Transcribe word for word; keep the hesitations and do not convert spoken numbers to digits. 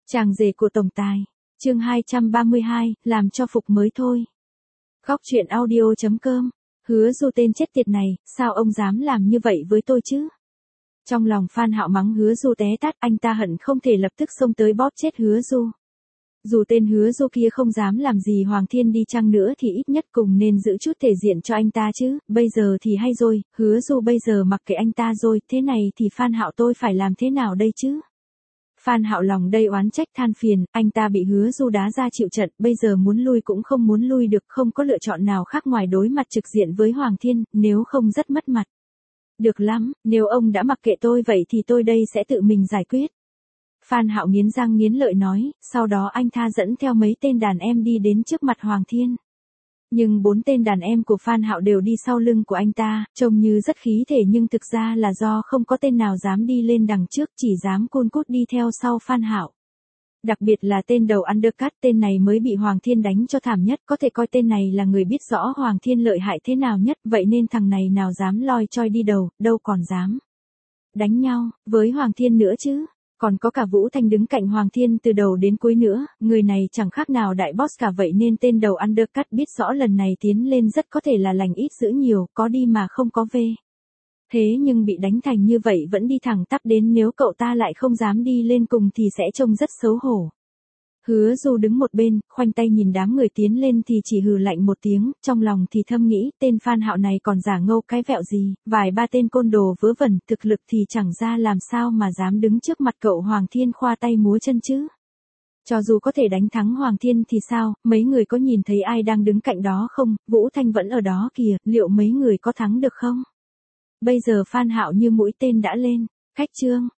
Chàng rể của tổng tài. Chương hai trăm ba mươi hai, làm cho phục mới thôi. Góc truyện audio chấm com. Hứa Du tên chết tiệt này, sao ông dám làm như vậy với tôi chứ? Trong lòng Phan Hạo mắng Hứa Du té tát, anh ta hận không thể lập tức xông tới bóp chết Hứa Du. Dù tên Hứa Du kia không dám làm gì Hoàng Thiên đi chăng nữa thì ít nhất cùng nên giữ chút thể diện cho anh ta chứ, bây giờ thì hay rồi, Hứa Du bây giờ mặc kệ anh ta rồi, thế này thì Phan Hạo tôi phải làm thế nào đây chứ? Phan Hạo lòng đầy oán trách than phiền, anh ta bị Hứa Du đá ra chịu trận, bây giờ muốn lui cũng không muốn lui được, không có lựa chọn nào khác ngoài đối mặt trực diện với Hoàng Thiên, nếu không rất mất mặt. Được lắm, nếu ông đã mặc kệ tôi vậy thì tôi đây sẽ tự mình giải quyết. Phan Hạo nghiến răng nghiến lợi nói, sau đó anh ta dẫn theo mấy tên đàn em đi đến trước mặt Hoàng Thiên. Nhưng bốn tên đàn em của Phan Hạo đều đi sau lưng của anh ta, trông như rất khí thể nhưng thực ra là do không có tên nào dám đi lên đằng trước, chỉ dám cun cút đi theo sau Phan Hạo. Đặc biệt là tên đầu undercut, tên này mới bị Hoàng Thiên đánh cho thảm nhất, có thể coi tên này là người biết rõ Hoàng Thiên lợi hại thế nào nhất, vậy nên thằng này nào dám loi choi đi đầu, đâu còn dám đánh nhau với Hoàng Thiên nữa chứ. Còn có cả Vũ Thanh đứng cạnh Hoàng Thiên từ đầu đến cuối nữa, người này chẳng khác nào đại boss cả, vậy nên tên đầu undercut biết rõ lần này tiến lên rất có thể là lành ít dữ nhiều, có đi mà không có về. Thế nhưng bị đánh thành như vậy vẫn đi thẳng tắp đến, nếu cậu ta lại không dám đi lên cùng thì sẽ trông rất xấu hổ. Hứa Du đứng một bên, khoanh tay nhìn đám người tiến lên thì chỉ hừ lạnh một tiếng, trong lòng thì thầm nghĩ, tên Phan Hạo này còn giả ngâu cái vẹo gì, vài ba tên côn đồ vớ vẩn, thực lực thì chẳng ra làm sao mà dám đứng trước mặt cậu Hoàng Thiên khoa tay múa chân chứ. Cho dù có thể đánh thắng Hoàng Thiên thì sao, mấy người có nhìn thấy ai đang đứng cạnh đó không, Vũ Thanh vẫn ở đó kìa, liệu mấy người có thắng được không? Bây giờ Phan Hạo như mũi tên đã lên, cách chương.